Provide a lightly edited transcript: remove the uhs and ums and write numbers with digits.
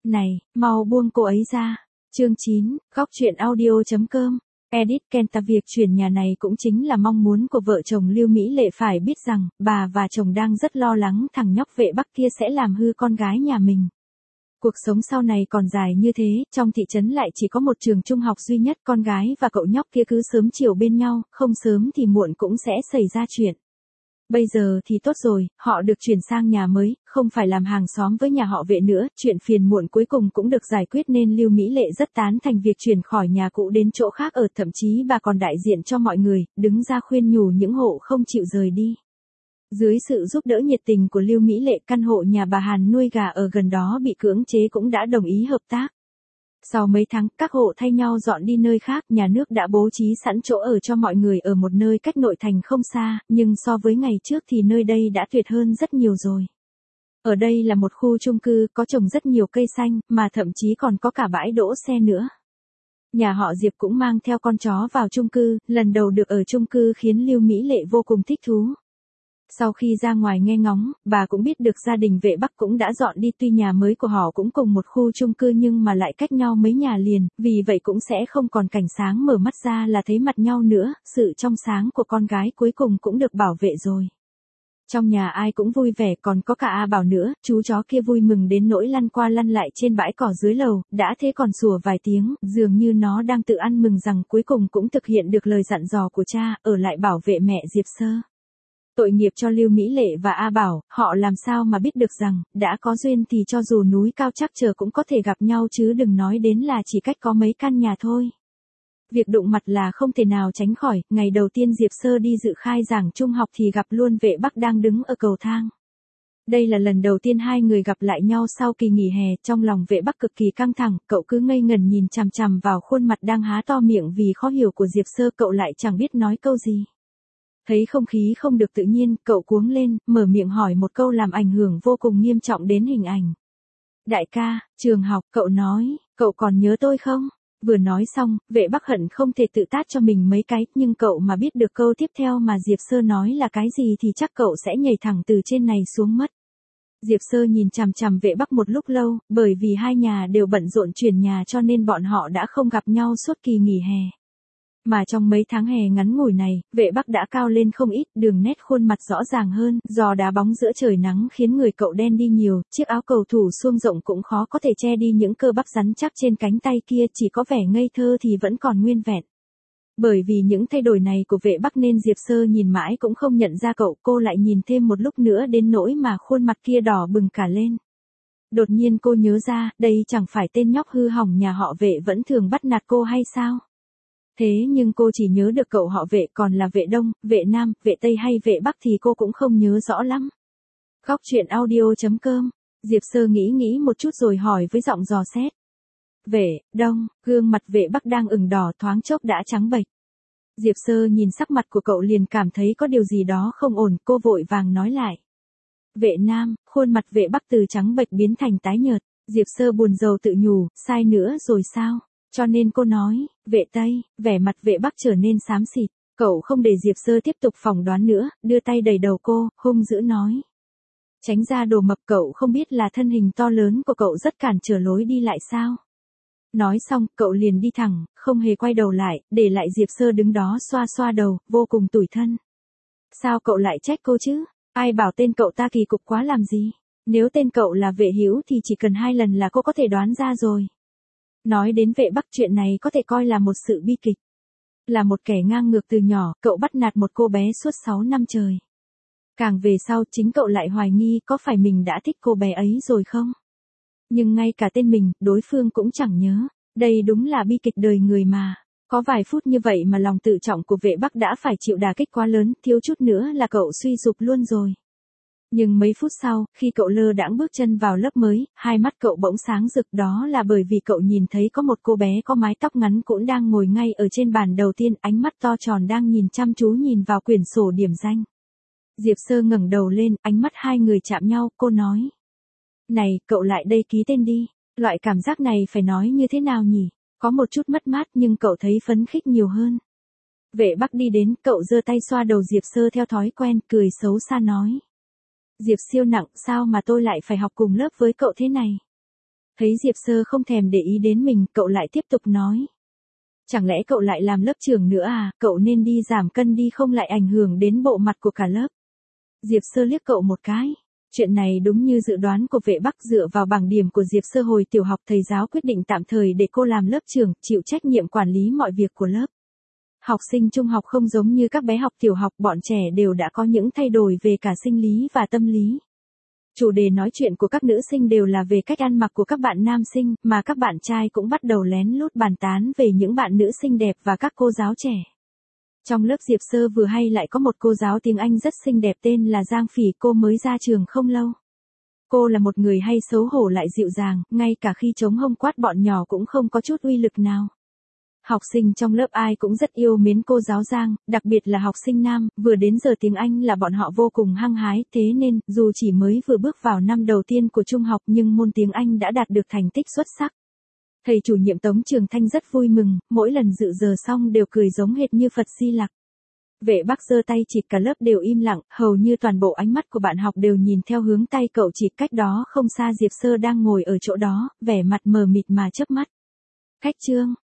Này, mau buông cô ấy ra. Chương 9, góc truyện audio.com. Edit Kenta. Việc chuyển nhà này cũng chính là mong muốn của vợ chồng Lưu Mỹ Lệ. Phải biết rằng, bà và chồng đang rất lo lắng thằng nhóc vệ Bắc kia sẽ làm hư con gái nhà mình. Cuộc sống sau này còn dài như thế, trong thị trấn lại chỉ có một trường trung học duy nhất, con gái và cậu nhóc kia cứ sớm chiều bên nhau, không sớm thì muộn cũng sẽ xảy ra chuyện. Bây giờ thì tốt rồi, họ được chuyển sang nhà mới, không phải làm hàng xóm với nhà họ Vệ nữa, chuyện phiền muộn cuối cùng cũng được giải quyết nên Lưu Mỹ Lệ rất tán thành việc chuyển khỏi nhà cũ đến chỗ khác ở, thậm chí bà còn đại diện cho mọi người, đứng ra khuyên nhủ những hộ không chịu rời đi. Dưới sự giúp đỡ nhiệt tình của Lưu Mỹ Lệ, căn hộ nhà bà Hàn nuôi gà ở gần đó bị cưỡng chế cũng đã đồng ý hợp tác. Sau mấy tháng, các hộ thay nhau dọn đi nơi khác, nhà nước đã bố trí sẵn chỗ ở cho mọi người ở một nơi cách nội thành không xa, nhưng so với ngày trước thì nơi đây đã tuyệt hơn rất nhiều rồi. Ở đây là một khu chung cư, có trồng rất nhiều cây xanh, mà thậm chí còn có cả bãi đỗ xe nữa. Nhà họ Diệp cũng mang theo con chó vào chung cư, lần đầu được ở chung cư khiến Lưu Mỹ Lệ vô cùng thích thú. Sau khi ra ngoài nghe ngóng, bà cũng biết được gia đình Vệ Bắc cũng đã dọn đi, tuy nhà mới của họ cũng cùng một khu chung cư nhưng mà lại cách nhau mấy nhà liền, vì vậy cũng sẽ không còn cảnh sáng mở mắt ra là thấy mặt nhau nữa, sự trong sáng của con gái cuối cùng cũng được bảo vệ rồi. Trong nhà ai cũng vui vẻ, còn có cả A Bảo nữa, chú chó kia vui mừng đến nỗi lăn qua lăn lại trên bãi cỏ dưới lầu, đã thế còn sủa vài tiếng, dường như nó đang tự ăn mừng rằng cuối cùng cũng thực hiện được lời dặn dò của cha, ở lại bảo vệ mẹ Diệp Sơ. Tội nghiệp cho Lưu Mỹ Lệ và A Bảo, họ làm sao mà biết được rằng, đã có duyên thì cho dù núi cao chắc trở cũng có thể gặp nhau chứ đừng nói đến là chỉ cách có mấy căn nhà thôi. Việc đụng mặt là không thể nào tránh khỏi, ngày đầu tiên Diệp Sơ đi dự khai giảng trung học thì gặp luôn Vệ Bắc đang đứng ở cầu thang. Đây là lần đầu tiên hai người gặp lại nhau sau kỳ nghỉ hè, trong lòng Vệ Bắc cực kỳ căng thẳng, cậu cứ ngây ngẩn nhìn chằm chằm vào khuôn mặt đang há to miệng vì khó hiểu của Diệp Sơ, cậu lại chẳng biết nói câu gì. Thấy không khí không được tự nhiên, cậu cuống lên, mở miệng hỏi một câu làm ảnh hưởng vô cùng nghiêm trọng đến hình ảnh. Đại ca, trường học, cậu nói, cậu còn nhớ tôi không? Vừa nói xong, Vệ Bắc hận không thể tự tát cho mình mấy cái, nhưng cậu mà biết được câu tiếp theo mà Diệp Sơ nói là cái gì thì chắc cậu sẽ nhảy thẳng từ trên này xuống mất. Diệp Sơ nhìn chằm chằm Vệ Bắc một lúc lâu, bởi vì hai nhà đều bận rộn chuyển nhà cho nên bọn họ đã không gặp nhau suốt kỳ nghỉ hè. Mà trong mấy tháng hè ngắn ngủi này, Vệ Bắc đã cao lên không ít, đường nét khuôn mặt rõ ràng hơn, giò đá bóng giữa trời nắng khiến người cậu đen đi nhiều, chiếc áo cầu thủ suông rộng cũng khó có thể che đi những cơ bắp rắn chắc trên cánh tay kia, chỉ có vẻ ngây thơ thì vẫn còn nguyên vẹn. Bởi vì những thay đổi này của Vệ Bắc nên Diệp Sơ nhìn mãi cũng không nhận ra cậu, cô lại nhìn thêm một lúc nữa đến nỗi mà khuôn mặt kia đỏ bừng cả lên. Đột nhiên cô nhớ ra, đây chẳng phải tên nhóc hư hỏng nhà họ Vệ vẫn thường bắt nạt cô hay sao? Thế nhưng cô chỉ nhớ được cậu họ Vệ, còn là Vệ Đông, Vệ Nam, Vệ Tây hay Vệ Bắc thì cô cũng không nhớ rõ lắm. Góc truyện audio.com. Diệp Sơ nghĩ một chút rồi hỏi với giọng dò xét. Vệ Đông, gương mặt Vệ Bắc đang ửng đỏ thoáng chốc đã trắng bệch. Diệp Sơ nhìn sắc mặt của cậu liền cảm thấy có điều gì đó không ổn, cô vội vàng nói lại. Vệ Nam, khuôn mặt Vệ Bắc từ trắng bệch biến thành tái nhợt. Diệp Sơ buồn rầu tự nhủ, sai nữa rồi sao? Cho nên cô nói, Vệ Tây, vẻ mặt Vệ Bắc trở nên xám xịt. Cậu không để Diệp Sơ tiếp tục phỏng đoán nữa, đưa tay đẩy đầu cô, hung dữ nói. Tránh ra đồ mập, cậu không biết là thân hình to lớn của cậu rất cản trở lối đi lại sao? Nói xong, cậu liền đi thẳng, không hề quay đầu lại, để lại Diệp Sơ đứng đó xoa xoa đầu, vô cùng tủi thân. Sao cậu lại trách cô chứ? Ai bảo tên cậu ta kỳ cục quá làm gì? Nếu tên cậu là Vệ Hữu thì chỉ cần 2 lần là cô có thể đoán ra rồi. Nói đến Vệ Bắc, chuyện này có thể coi là một sự bi kịch. Là một kẻ ngang ngược từ nhỏ, cậu bắt nạt một cô bé suốt 6 năm trời. Càng về sau, chính cậu lại hoài nghi có phải mình đã thích cô bé ấy rồi không? Nhưng ngay cả tên mình, đối phương cũng chẳng nhớ. Đây đúng là bi kịch đời người mà. Có vài phút như vậy mà lòng tự trọng của Vệ Bắc đã phải chịu đả kích quá lớn, thiếu chút nữa là cậu suy sụp luôn rồi. Nhưng mấy phút sau, khi cậu lơ đãng bước chân vào lớp mới, hai mắt cậu bỗng sáng rực, đó là bởi vì cậu nhìn thấy có một cô bé có mái tóc ngắn cũng đang ngồi ngay ở trên bàn đầu tiên, ánh mắt to tròn đang nhìn chăm chú nhìn vào quyển sổ điểm danh. Diệp Sơ ngẩng đầu lên, ánh mắt hai người chạm nhau, cô nói. Này, cậu lại đây ký tên đi. Loại cảm giác này phải nói như thế nào nhỉ? Có một chút mất mát nhưng cậu thấy phấn khích nhiều hơn. Vệ Bắc đi đến, cậu giơ tay xoa đầu Diệp Sơ theo thói quen, cười xấu xa nói. Diệp siêu nặng, sao mà tôi lại phải học cùng lớp với cậu thế này? Thấy Diệp Sơ không thèm để ý đến mình, cậu lại tiếp tục nói. Chẳng lẽ cậu lại làm lớp trưởng nữa à, cậu nên đi giảm cân đi không lại ảnh hưởng đến bộ mặt của cả lớp. Diệp Sơ liếc cậu một cái. Chuyện này đúng như dự đoán của Vệ Bắc, dựa vào bảng điểm của Diệp Sơ hồi tiểu học, thầy giáo quyết định tạm thời để cô làm lớp trưởng, chịu trách nhiệm quản lý mọi việc của lớp. Học sinh trung học không giống như các bé học tiểu học, bọn trẻ đều đã có những thay đổi về cả sinh lý và tâm lý. Chủ đề nói chuyện của các nữ sinh đều là về cách ăn mặc của các bạn nam sinh, mà các bạn trai cũng bắt đầu lén lút bàn tán về những bạn nữ xinh đẹp và các cô giáo trẻ. Trong lớp Diệp Sơ vừa hay lại có một cô giáo tiếng Anh rất xinh đẹp tên là Giang Phỉ, cô mới ra trường không lâu. Cô là một người hay xấu hổ lại dịu dàng, ngay cả khi chống hông quát bọn nhỏ cũng không có chút uy lực nào. Học sinh trong lớp ai cũng rất yêu mến cô giáo Giang, đặc biệt là học sinh nam, vừa đến giờ tiếng Anh là bọn họ vô cùng hăng hái, thế nên, dù chỉ mới vừa bước vào năm đầu tiên của trung học nhưng môn tiếng Anh đã đạt được thành tích xuất sắc. Thầy chủ nhiệm Tống Trường Thanh rất vui mừng, mỗi lần dự giờ xong đều cười giống hệt như Phật Di Lặc. Vệ Bắc giơ tay chỉ, cả lớp đều im lặng, hầu như toàn bộ ánh mắt của bạn học đều nhìn theo hướng tay cậu chỉ. Cách đó không xa Diệp Sơ đang ngồi ở chỗ đó, vẻ mặt mờ mịt mà chớp mắt. Khách Trương,